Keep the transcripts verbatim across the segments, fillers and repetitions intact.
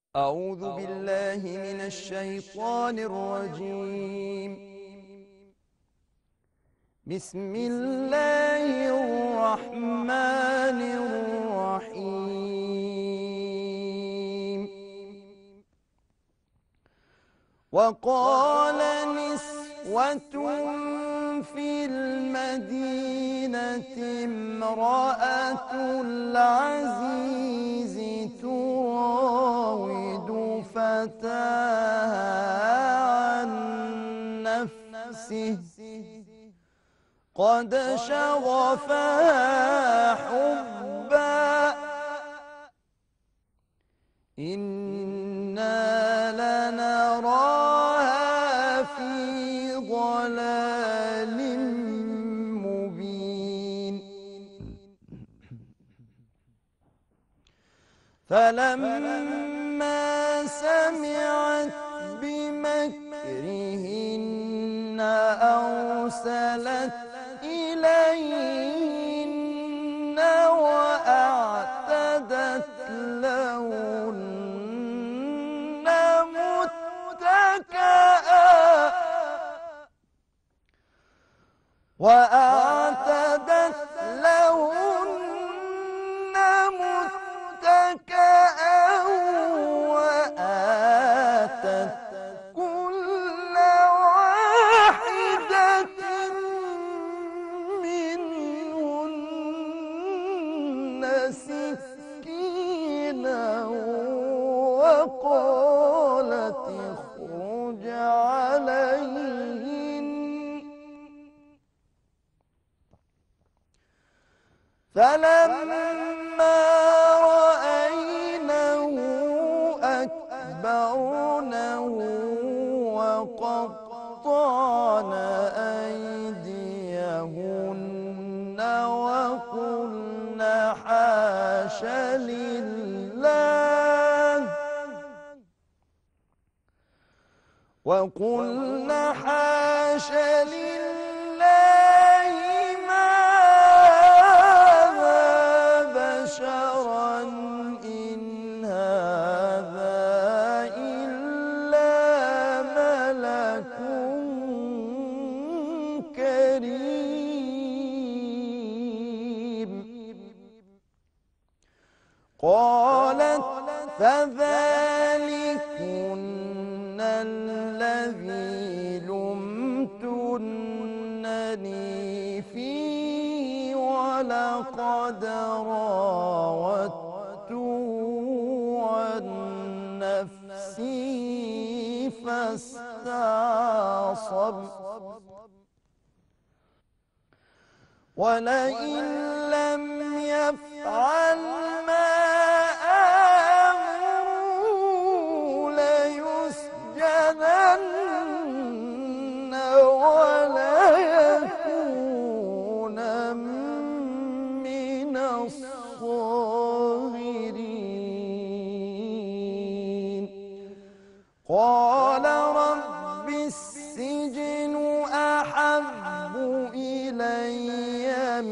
أعوذ بالله من الشيطان الرجيم. بسم الله الرحمن الرحيم. وقال نسوة في المدينة امرأة العزيز تراود فتاها عن نفسه قد شغفها حبا إنا لنراها في ضلال مبين. فلما سمعت بمكرهن أرسلت إليهن وأعتدت لهن متكئا وأعتدت لهن متكئا وآتت كل واحدة منهن سكينا وقالت اخرج عليهن. فلما رأينه أكبرنه وقطعن أيديهن وقلن حاش لله وقلن حاش لله ما هذا بشرا إن هذا إلا ملك كريم. قالت فذلكن الذي لمتنني فيه ولقد راودته عن نفسي فاستعصم ولئن لم يفعل ما آمره ليسجنن وليكون من الصاغرين. قال رب السجن أحب إلي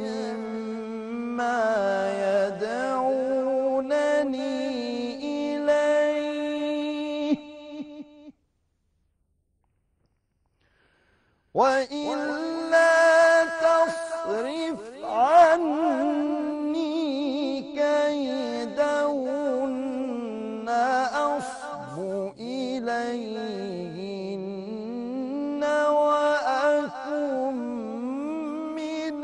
مما يدعونني إليه وإلا تصرف عني كيدهن أصب إليهن وأكن من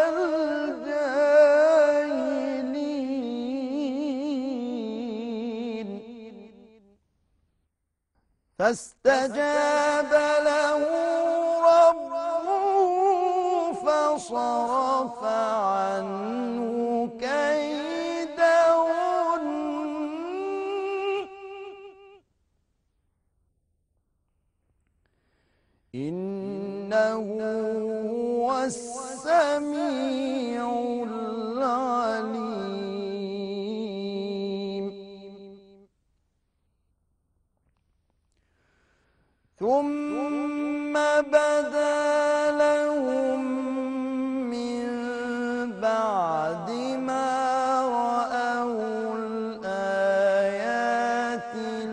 الجاهلين. فاستجاب له ربه فصرف عنه كيدهن إنه هو السميع العليم. ثم بدا لهم من بعد ما رأوا الآيات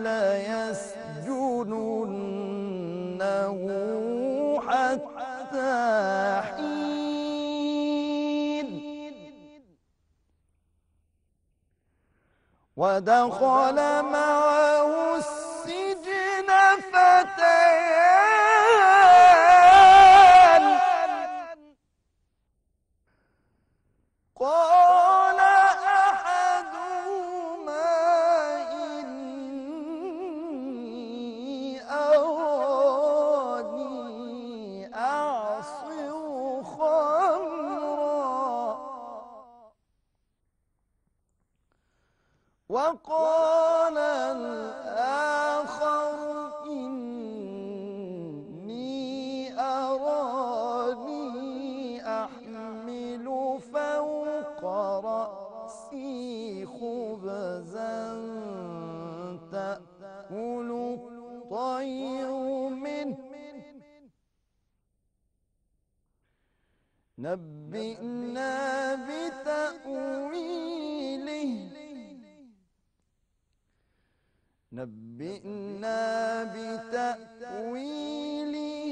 ودخل معه السجن فتيان قال أحدهما إني أراني أعصر خمرا وقال الآخر إني أراني أحمل فوق رأسي خبزا تأكل الطير منه نبئنا بتأويله نبئنا بتأويله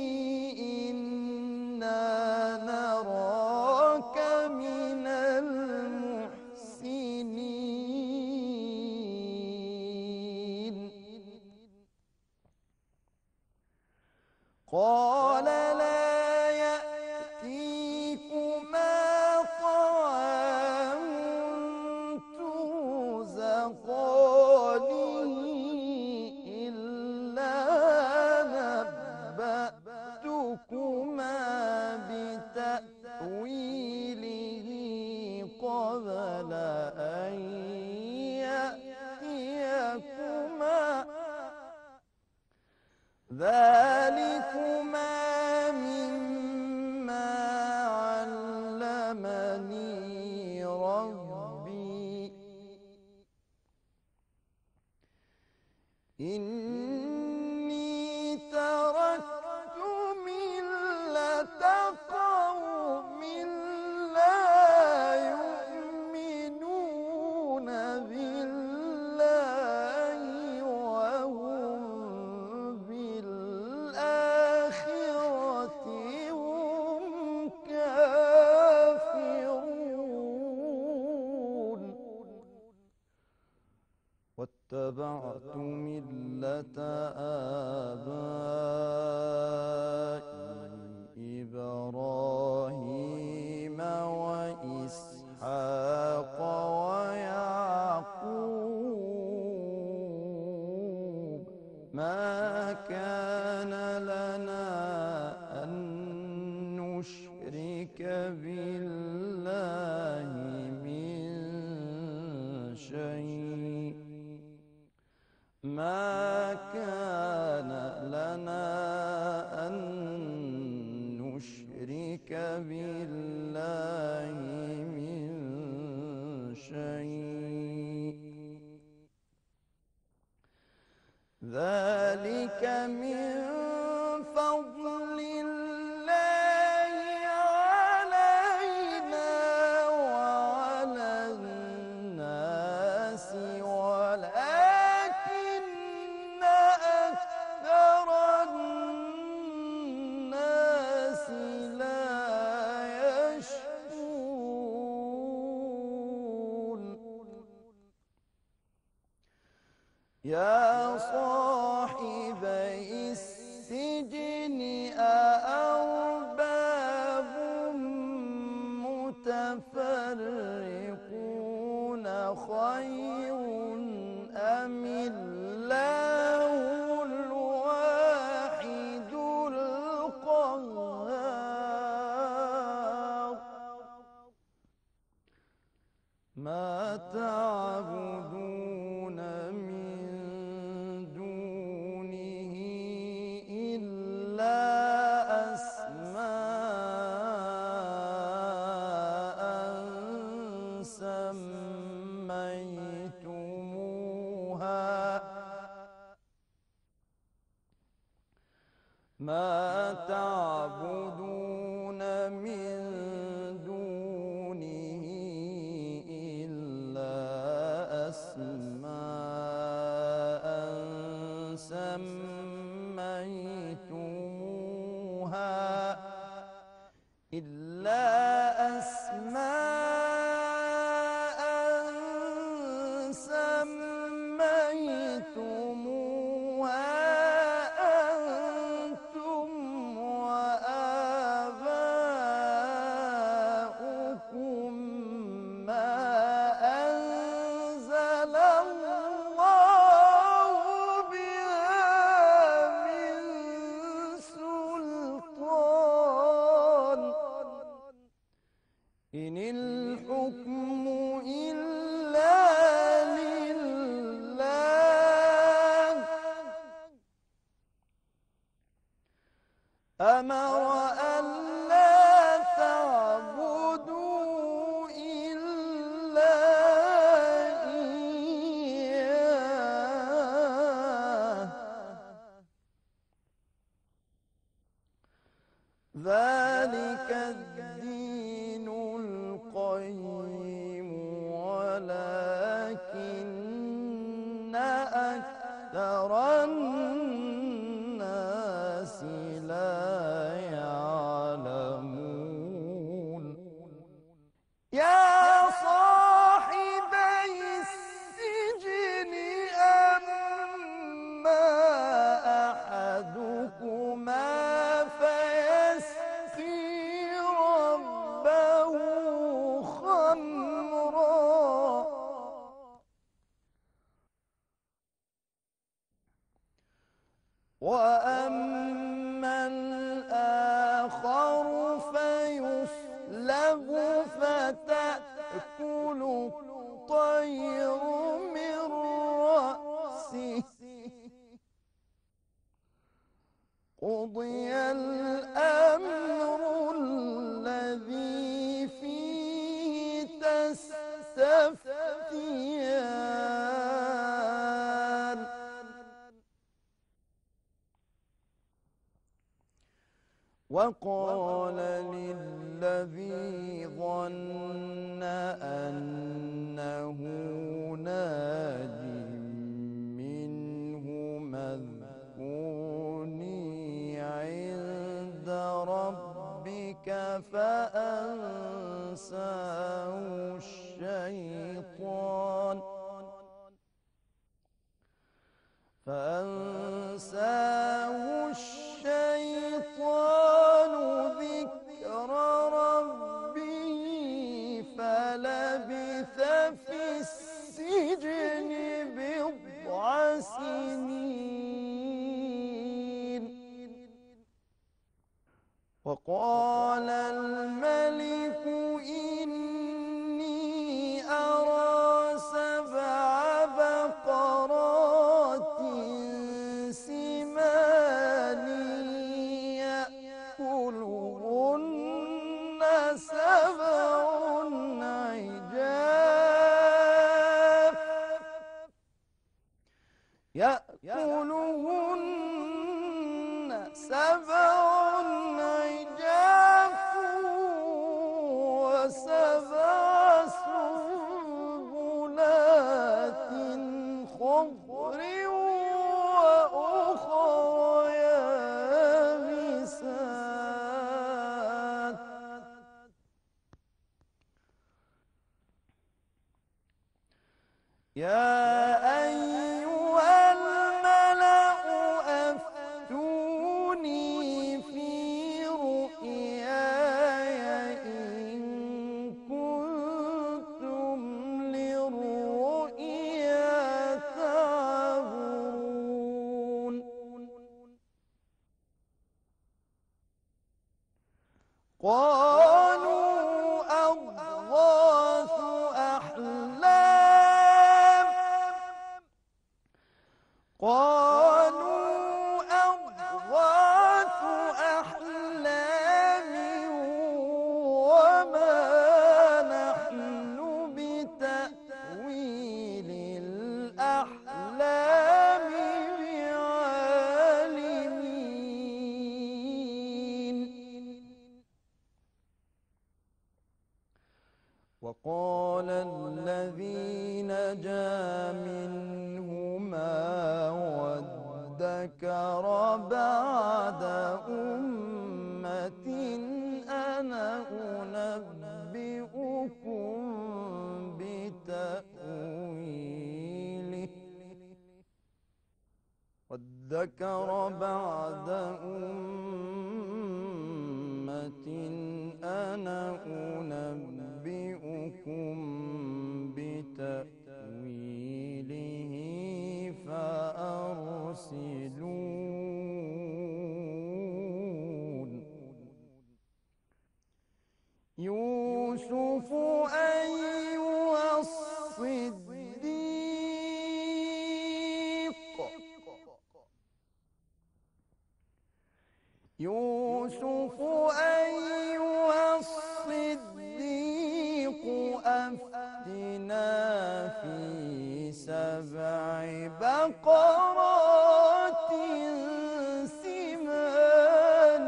إنا نراك من المحسنين قال لا يأتيكما طعام ترزقانه إلا نبأتكما بتأويله قبل أن يأتيكما ذلكما مما علمني ربي إني تركت ملة قوم لا يؤمنون بالله وهم بالآخرة هم كافرون واتبعت ملة آبائي إبراهيم وإسحاق ويعقوب ما كان لنا أن نشرك بالله من شيء ما كان لنا أن نشرك بالله من شيء ذلك من فضل الله علينا وعلى الناس ولكن أكثر الناس لا يشكرون يا صاحبي السجن أأرباب متفرقون خير أم الله الواحد القهار ما تعبدون من دونه إلا أسماء سميتموها ما تعبدون من دونه إلا أسماء سميتموها إلا أسماء وأما الآخر فيصلب فتأكل الطير من رأسه قضي الأمر الذي فيه تستفتيان وقال للذي ظن أنه ناج منه اذكرني عند ربك فأنساه الشيطان فأنساه الشيطان ذكر ربه فلبث في السجن بضع سنين وقال الملك إني أرى سبع بقرات سمان يأكلهن سبع عجاف يأكلهن سبع عجاف وسبع سنبلات خضر وأخر يابسات يا أيها الملأ أفتوني في رؤياي إن كنتم للرؤيا تعبرون قالوا أضغاث أحلام قالوا أضغاث أحلام وما نحن بتأويل الأحلام بعالمين وقال الذي نجا منهما وادكر بعد أمة أنا أنبئكم بتأويله وادكر بعد أمة أنا أنبئكم بتأويله فأرسلون يوسف أيها الصديق يوسف أيها الصديق أفتنا في سبع بقرات سمان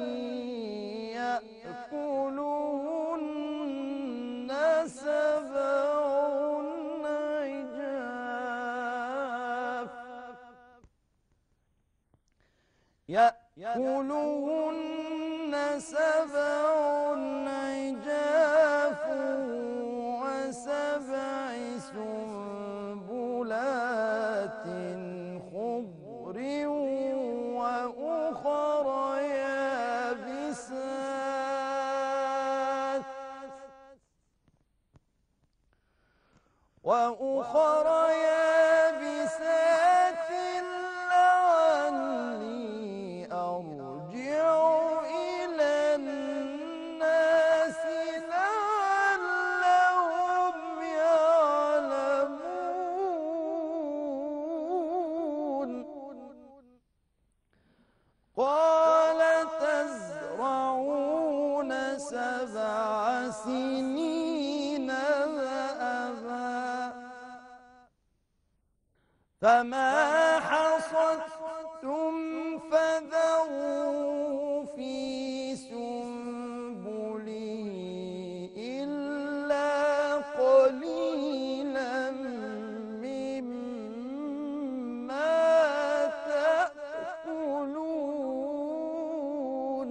يأكلهن سبع عجاف يأكلهن سبع عجاف وسبع سنبلات خضر وأخر يابسات وأخر يابسات لعلي فما حصدتم فذروا في سنبله إلا قليلا مما تأكلون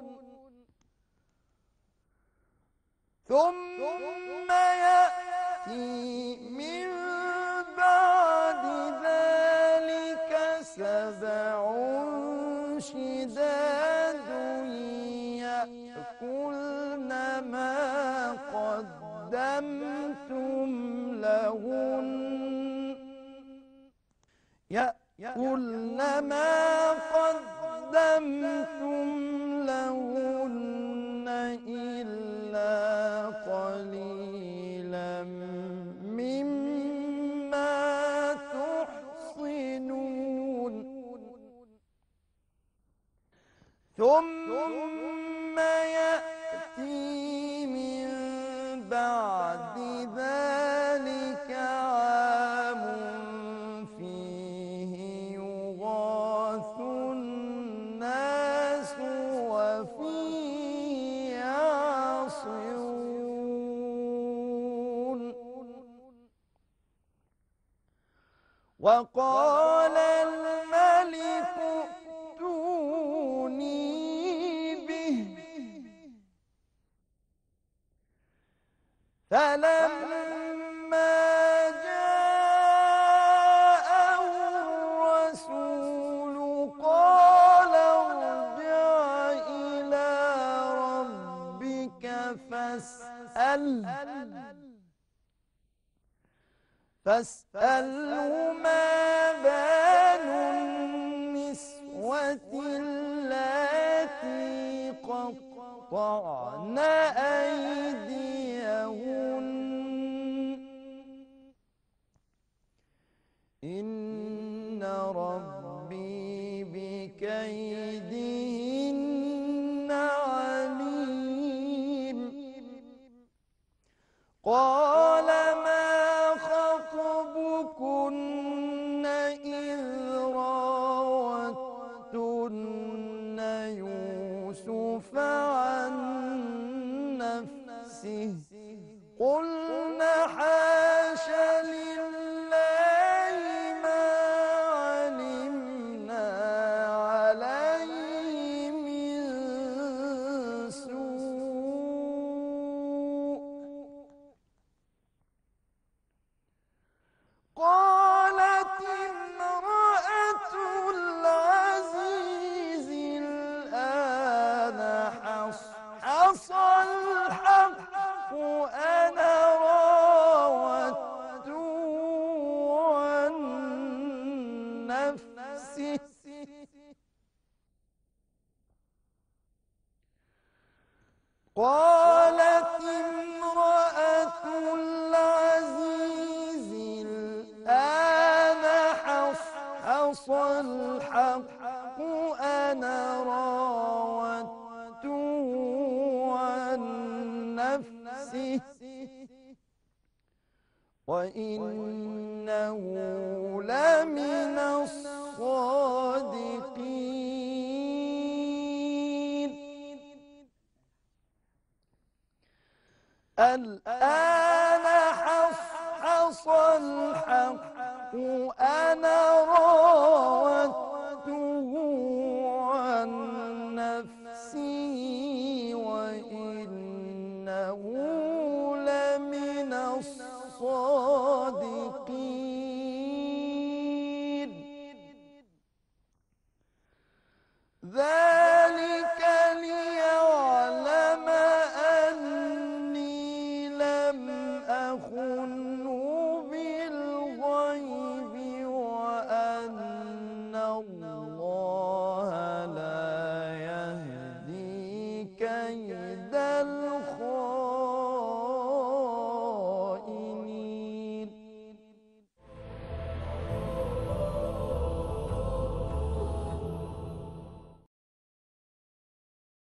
ثم يأتي من بعد ذلك سبع شداد يأكلن ما قدمتم لهن يأكلن ما قدمتم لهن إلا قليلا مما تحصنون ثم يأتي من بعد ذلك عام فيه يغاث الناس وفيه يعصرون وقال الملك ائتوني به فلما جاءه الرسول قال ارجع إلى ربك فاسأله فاسأله ما بال النسوة اللاتي قطعن أيديهن إن ربي بكيدهن عليم قال ما خطبكن إذ راوتن يوسف عن نفسه قلنا حاش لله ما علمنا عليه من سوء قالت امرأة العزيز الآن حصحص الحق أنا راودته عن نفسه قالت امرأة العزيز الآن حصحص الحق أنا راودته عن نفسه وإنه لمن الصادقين الآن حصحص الحق أنا راودته عن نفسه وإنه لمن الصادقين